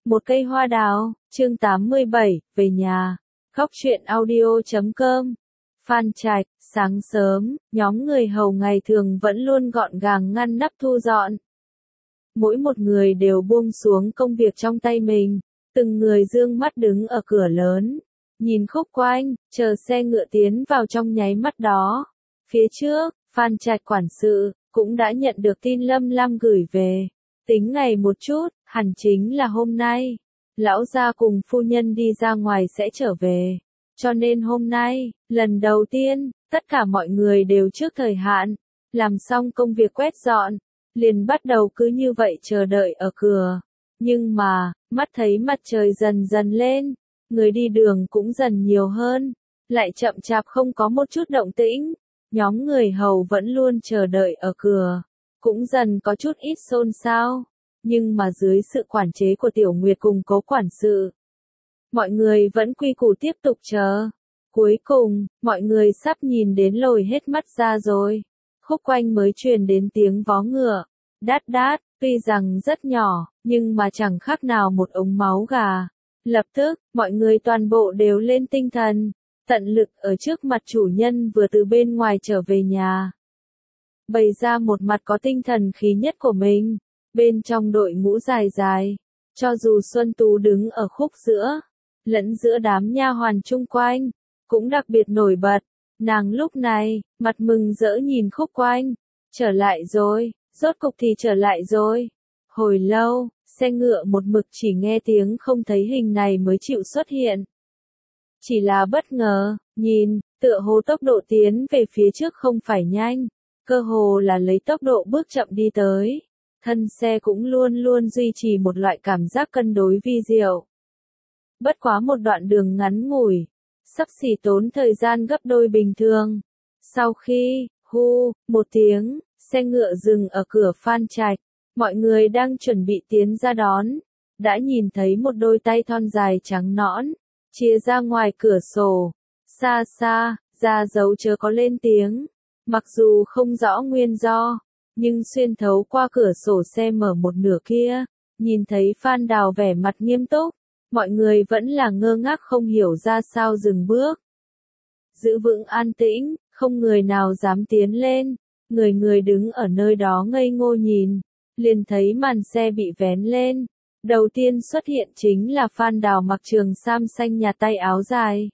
Một cây hoa đào, chương 87, về nhà. Góc truyện audio.com. Phan Trạch, sáng sớm, nhóm người hầu ngày thường vẫn luôn gọn gàng ngăn nắp thu dọn. Mỗi một người đều buông xuống công việc trong tay mình, từng người dương mắt đứng ở cửa lớn, nhìn khúc quanh, chờ xe ngựa tiến vào trong nháy mắt đó. Phía trước, Phan Trạch quản sự, cũng đã nhận được tin Lâm Lam gửi về. Tính ngày một chút, hẳn chính là hôm nay. Lão gia cùng phu nhân đi ra ngoài sẽ trở về. Cho nên hôm nay, lần đầu tiên, tất cả mọi người đều trước thời hạn, làm xong công việc quét dọn, liền bắt đầu cứ như vậy chờ đợi ở cửa. Nhưng mà, mắt thấy mặt trời dần dần lên, người đi đường cũng dần nhiều hơn, lại chậm chạp không có một chút động tĩnh. Nhóm người hầu vẫn luôn chờ đợi ở cửa, cũng dần có chút ít xôn xao, nhưng mà dưới sự quản chế của Tiểu Nguyệt cùng Cố quản sự, mọi người vẫn quy củ tiếp tục chờ. Cuối cùng, mọi người sắp nhìn đến lồi hết mắt ra rồi. Khúc quanh mới truyền đến tiếng vó ngựa, đát đát, tuy rằng rất nhỏ, nhưng mà chẳng khác nào một ống máu gà. Lập tức, mọi người toàn bộ đều lên tinh thần, tận lực ở trước mặt chủ nhân vừa từ bên ngoài trở về nhà, bày ra một mặt có tinh thần khí nhất của mình. Bên trong đội ngũ dài dài, cho dù Xuân Tú đứng ở khúc giữa, lẫn giữa đám nha hoàn chung quanh, cũng đặc biệt nổi bật. Nàng lúc này, mặt mừng rỡ nhìn khúc quanh, trở lại rồi, rốt cục thì trở lại rồi. Hồi lâu, xe ngựa một mực chỉ nghe tiếng không thấy hình này mới chịu xuất hiện. Chỉ là bất ngờ, nhìn, tựa hồ tốc độ tiến về phía trước không phải nhanh, cơ hồ là lấy tốc độ bước chậm đi tới. Thân xe cũng luôn luôn duy trì một loại cảm giác cân đối vi diệu. Bất quá một đoạn đường ngắn ngủi, xấp xỉ tốn thời gian gấp đôi bình thường. Sau khi, một tiếng, xe ngựa dừng ở cửa Phan Trạch, mọi người đang chuẩn bị tiến ra đón, đã nhìn thấy một đôi tay thon dài trắng nõn, chia ra ngoài cửa sổ, xa xa, ra dấu chớ có lên tiếng. Mặc dù không rõ nguyên do, nhưng xuyên thấu qua cửa sổ xe mở một nửa kia, nhìn thấy Phan Đào vẻ mặt nghiêm túc, mọi người vẫn là ngơ ngác không hiểu ra sao dừng bước. Giữ vững an tĩnh, không người nào dám tiến lên, người người đứng ở nơi đó ngây ngô nhìn, liền thấy màn xe bị vén lên. Đầu tiên xuất hiện chính là Phan Đào mặc trường sam xanh nhà tay áo dài,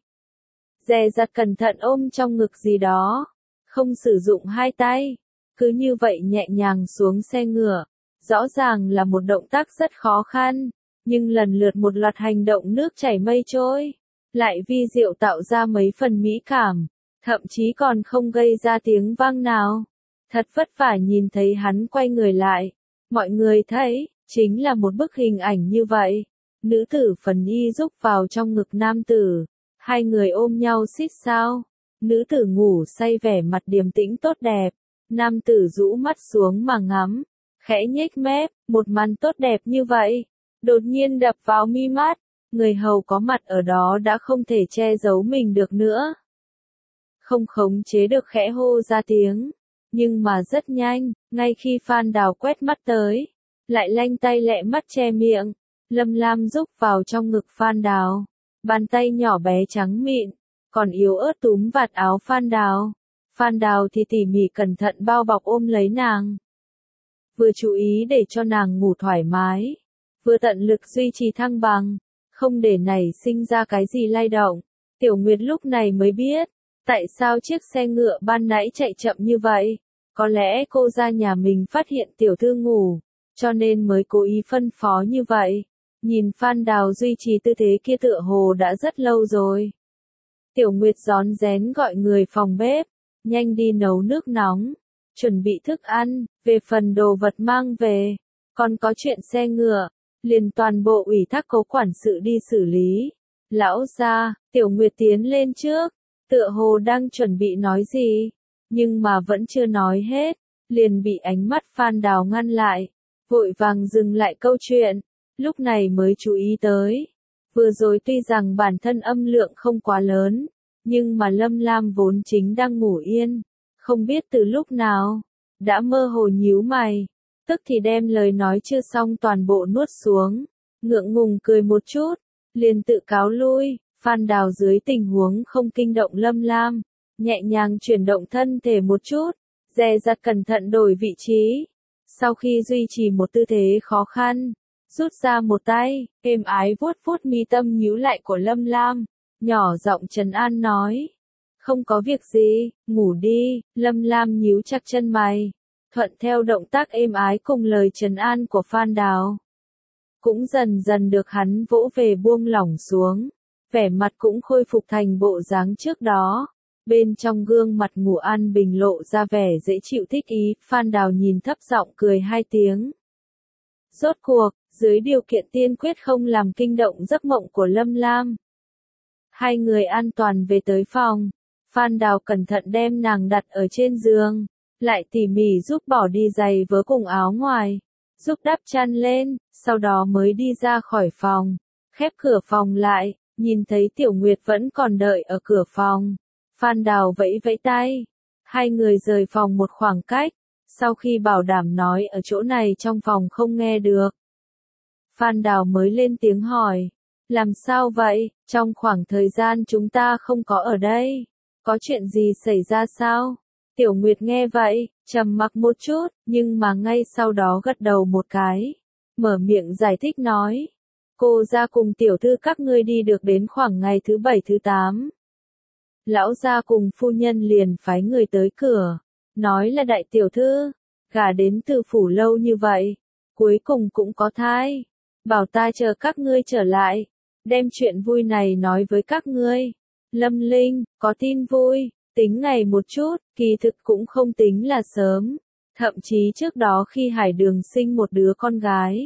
dè dặt cẩn thận ôm trong ngực gì đó, không sử dụng hai tay. Cứ như vậy nhẹ nhàng xuống xe ngựa, rõ ràng là một động tác rất khó khăn, nhưng lần lượt một loạt hành động nước chảy mây trôi, lại vi diệu tạo ra mấy phần mỹ cảm, thậm chí còn không gây ra tiếng vang nào. Thật vất vả nhìn thấy hắn quay người lại, mọi người thấy, chính là một bức hình ảnh như vậy. Nữ tử phần y rúc vào trong ngực nam tử, hai người ôm nhau xít sao, nữ tử ngủ say vẻ mặt điềm tĩnh tốt đẹp. Nam tử rũ mắt xuống mà ngắm, khẽ nhếch mép, một màn tốt đẹp như vậy, đột nhiên đập vào mi mắt, người hầu có mặt ở đó đã không thể che giấu mình được nữa. Không khống chế được khẽ hô ra tiếng, nhưng mà rất nhanh, ngay khi Phan Đào quét mắt tới, lại lanh tay lẹ mắt che miệng, Lâm Lam rúc vào trong ngực Phan Đào, bàn tay nhỏ bé trắng mịn, còn yếu ớt túm vạt áo Phan Đào. Phan Đào thì tỉ mỉ cẩn thận bao bọc ôm lấy nàng, vừa chú ý để cho nàng ngủ thoải mái, vừa tận lực duy trì thăng bằng, không để nảy sinh ra cái gì lay động. Tiểu Nguyệt lúc này mới biết, tại sao chiếc xe ngựa ban nãy chạy chậm như vậy. Có lẽ cô ra nhà mình phát hiện tiểu thư ngủ, cho nên mới cố ý phân phó như vậy. Nhìn Phan Đào duy trì tư thế kia tựa hồ đã rất lâu rồi. Tiểu Nguyệt rón rén gọi người phòng bếp, nhanh đi nấu nước nóng, chuẩn bị thức ăn. Về phần đồ vật mang về, còn có chuyện xe ngựa, liền toàn bộ ủy thác Cố quản sự đi xử lý. Lão gia, Tiểu Nguyệt tiến lên trước, tựa hồ đang chuẩn bị nói gì, nhưng mà vẫn chưa nói hết, liền bị ánh mắt Phan Đào ngăn lại, vội vàng dừng lại câu chuyện, lúc này mới chú ý tới. Vừa rồi tuy rằng bản thân âm lượng không quá lớn, nhưng mà Lâm Lam vốn chính đang ngủ yên, không biết từ lúc nào, đã mơ hồ nhíu mày, tức thì đem lời nói chưa xong toàn bộ nuốt xuống, ngượng ngùng cười một chút, liền tự cáo lui. Phan Đào dưới tình huống không kinh động Lâm Lam, nhẹ nhàng chuyển động thân thể một chút, dè dặt cẩn thận đổi vị trí. Sau khi duy trì một tư thế khó khăn, rút ra một tay, êm ái vuốt vuốt mi tâm nhíu lại của Lâm Lam, nhỏ giọng trấn an nói. Không có việc gì, ngủ đi. Lâm Lam nhíu chặt chân mày, thuận theo động tác êm ái cùng lời trấn an của Phan Đào. Cũng dần dần được hắn vỗ về buông lỏng xuống, vẻ mặt cũng khôi phục thành bộ dáng trước đó. Bên trong gương mặt ngủ an bình lộ ra vẻ dễ chịu thích ý, Phan Đào nhìn thấp giọng cười hai tiếng. Rốt cuộc, dưới điều kiện tiên quyết không làm kinh động giấc mộng của Lâm Lam, hai người an toàn về tới phòng. Phan Đào cẩn thận đem nàng đặt ở trên giường, lại tỉ mỉ giúp bỏ đi giày vớ cùng áo ngoài, giúp đắp chăn lên, sau đó mới đi ra khỏi phòng, khép cửa phòng lại, nhìn thấy Tiểu Nguyệt vẫn còn đợi ở cửa phòng. Phan Đào vẫy vẫy tay, hai người rời phòng một khoảng cách, sau khi bảo đảm nói ở chỗ này trong phòng không nghe được. Phan Đào mới lên tiếng hỏi, làm sao vậy, trong khoảng thời gian chúng ta không có ở đây, có chuyện gì xảy ra sao? Tiểu Nguyệt nghe vậy, trầm mặc một chút, nhưng mà ngay sau đó gật đầu một cái, mở miệng giải thích nói. Cô ra cùng tiểu thư các ngươi đi được đến khoảng ngày thứ 7 thứ 8. Lão gia cùng phu nhân liền phái người tới cửa, nói là đại tiểu thư, gả đến từ phủ lâu như vậy, cuối cùng cũng có thai, bảo ta chờ các ngươi trở lại, đem chuyện vui này nói với các ngươi. Lâm Linh, có tin vui, tính ngày một chút, kỳ thực cũng không tính là sớm, thậm chí trước đó khi Hải Đường sinh một đứa con gái.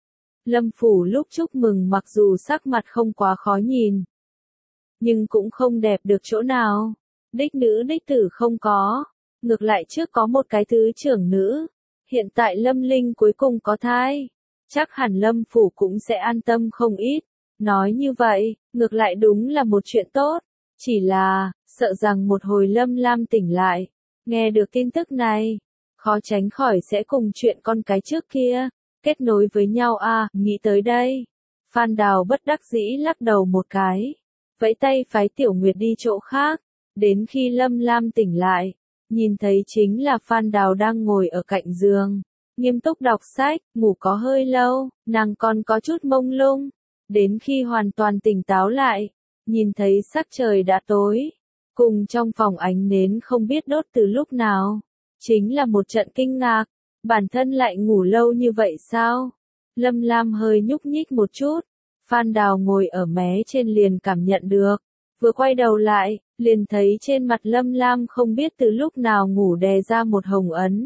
Lâm phủ lúc chúc mừng mặc dù sắc mặt không quá khó nhìn, nhưng cũng không đẹp được chỗ nào. Đích nữ đích tử không có, ngược lại trước có một cái thứ trưởng nữ. Hiện tại Lâm Linh cuối cùng có thai, chắc hẳn Lâm phủ cũng sẽ an tâm không ít. Nói như vậy, ngược lại đúng là một chuyện tốt. Chỉ là, sợ rằng một hồi Lâm Lam tỉnh lại, nghe được tin tức này, khó tránh khỏi sẽ cùng chuyện con cái trước kia kết nối với nhau à. Nghĩ tới đây, Phan Đào bất đắc dĩ lắc đầu một cái, vẫy tay phái Tiểu Nguyệt đi chỗ khác. Đến khi Lâm Lam tỉnh lại, nhìn thấy chính là Phan Đào đang ngồi ở cạnh giường, nghiêm túc đọc sách. Ngủ có hơi lâu, nàng còn có chút mông lung. Đến khi hoàn toàn tỉnh táo lại, nhìn thấy sắc trời đã tối, cùng trong phòng ánh nến không biết đốt từ lúc nào, chính là một trận kinh ngạc. Bản thân lại ngủ lâu như vậy sao? Lâm Lam hơi nhúc nhích một chút, Phan Đào ngồi ở mé trên liền cảm nhận được, vừa quay đầu lại, liền thấy trên mặt Lâm Lam không biết từ lúc nào ngủ đè ra một hồng ấn.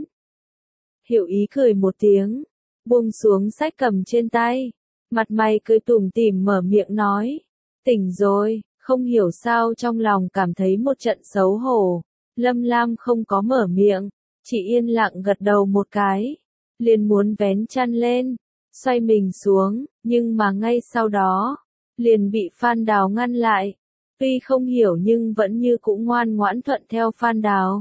Hiểu ý cười một tiếng, buông xuống sách cầm trên tay, mặt mày cười tủm tỉm mở miệng nói, tỉnh rồi. Không hiểu sao trong lòng cảm thấy một trận xấu hổ. Lâm Lam không có mở miệng, chỉ yên lặng gật đầu một cái, liền muốn vén chăn lên, xoay mình xuống, nhưng mà ngay sau đó, liền bị Phan Đào ngăn lại. Tuy không hiểu nhưng vẫn như cũng ngoan ngoãn thuận theo Phan Đào.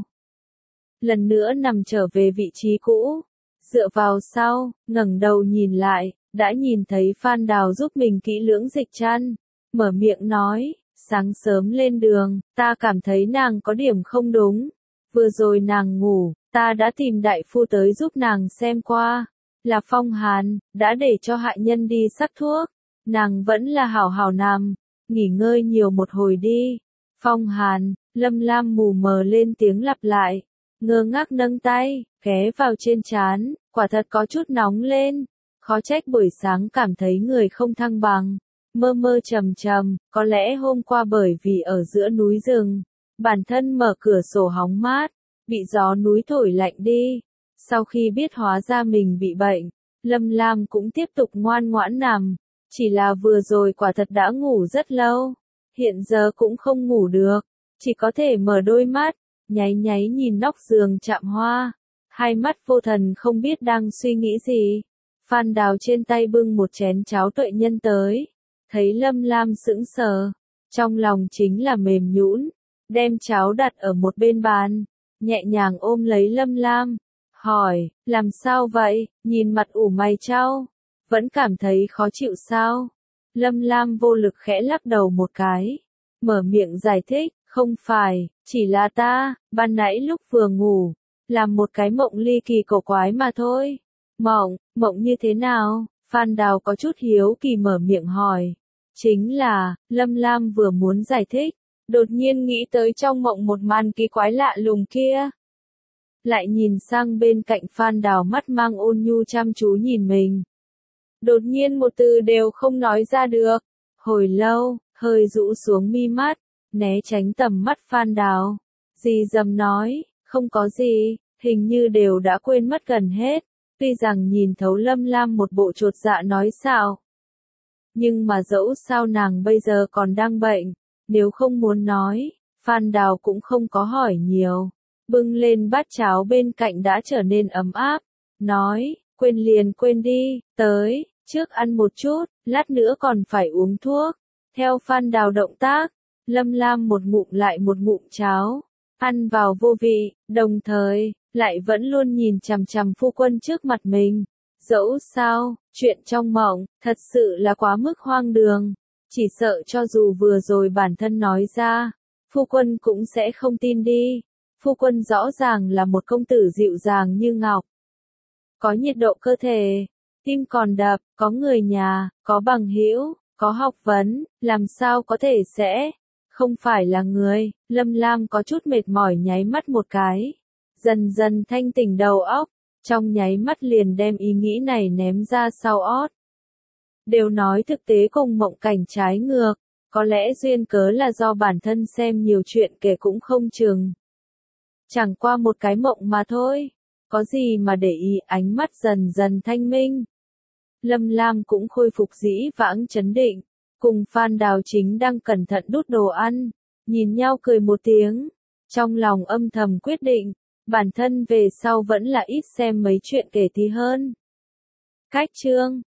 Lần nữa nằm trở về vị trí cũ, dựa vào sau, ngẩng đầu nhìn lại, đã nhìn thấy Phan Đào giúp mình kỹ lưỡng dịch chăn, mở miệng nói. Sáng sớm lên đường, ta cảm thấy nàng có điểm không đúng. Vừa rồi nàng ngủ, ta đã tìm đại phu tới giúp nàng xem qua. Là phong hàn, đã để cho hạ nhân đi sắc thuốc. Nàng vẫn là hảo hảo nằm, nghỉ ngơi nhiều một hồi đi. Phong hàn, Lâm Lam mù mờ lên tiếng lặp lại. Ngơ ngác nâng tay, ghé vào trên trán, quả thật có chút nóng lên. Khó trách buổi sáng cảm thấy người không thăng bằng. Mơ mơ trầm trầm, có lẽ hôm qua bởi vì ở giữa núi rừng, bản thân mở cửa sổ hóng mát, bị gió núi thổi lạnh đi. Sau khi biết hóa ra mình bị bệnh, Lâm Lam cũng tiếp tục ngoan ngoãn nằm, chỉ là vừa rồi quả thật đã ngủ rất lâu, hiện giờ cũng không ngủ được, chỉ có thể mở đôi mắt, nháy nháy nhìn nóc giường chạm hoa, hai mắt vô thần không biết đang suy nghĩ gì. Phan Đào trên tay bưng một chén cháo tuệ nhân tới. Thấy Lâm Lam sững sờ, trong lòng chính là mềm nhũn, đem cháo đặt ở một bên bàn, nhẹ nhàng ôm lấy Lâm Lam, hỏi, làm sao vậy, nhìn mặt ủ mày chau, vẫn cảm thấy khó chịu sao? Lâm Lam vô lực khẽ lắc đầu một cái. Mở miệng giải thích, không phải, chỉ là ta, ban nãy lúc vừa ngủ, làm một cái mộng ly kỳ cổ quái mà thôi. Mộng như thế nào? Phan Đào có chút hiếu kỳ mở miệng hỏi. Chính là, Lâm Lam vừa muốn giải thích, đột nhiên nghĩ tới trong mộng một màn kỳ quái lạ lùng kia. Lại nhìn sang bên cạnh Phan Đào mắt mang ôn nhu chăm chú nhìn mình. Đột nhiên một từ đều không nói ra được. Hồi lâu, hơi rũ xuống mi mắt, né tránh tầm mắt Phan Đào. Dì dầm nói, không có gì, hình như đều đã quên mất gần hết. Tuy rằng nhìn thấu Lâm Lam một bộ chột dạ nói xạo. Nhưng mà dẫu sao nàng bây giờ còn đang bệnh, nếu không muốn nói, Phan Đào cũng không có hỏi nhiều. Bưng lên bát cháo bên cạnh đã trở nên ấm áp, nói, quên liền quên đi, tới, trước ăn một chút, lát nữa còn phải uống thuốc. Theo Phan Đào động tác, Lâm Lam một ngụm lại một ngụm cháo, ăn vào vô vị, đồng thời, lại vẫn luôn nhìn chằm chằm phu quân trước mặt mình. Dẫu sao, chuyện trong mộng, thật sự là quá mức hoang đường, chỉ sợ cho dù vừa rồi bản thân nói ra, phu quân cũng sẽ không tin đi. Phu quân rõ ràng là một công tử dịu dàng như ngọc. Có nhiệt độ cơ thể, tim còn đập, có người nhà, có bằng hữu, có học vấn, làm sao có thể sẽ không phải là người. Lâm Lam có chút mệt mỏi nháy mắt một cái, dần dần thanh tỉnh đầu óc, trong nháy mắt liền đem ý nghĩ này ném ra sau ót. Đều nói thực tế cùng mộng cảnh trái ngược, có lẽ duyên cớ là do bản thân xem nhiều chuyện kể cũng không chừng. Chẳng qua một cái mộng mà thôi, có gì mà để ý. Ánh mắt dần dần thanh minh. Lâm Lam cũng khôi phục dĩ vãng trấn định, cùng Phan Đào chính đang cẩn thận đút đồ ăn, nhìn nhau cười một tiếng, trong lòng âm thầm quyết định, bản thân về sau vẫn là ít xem mấy chuyện kể thì hơn. Cách chương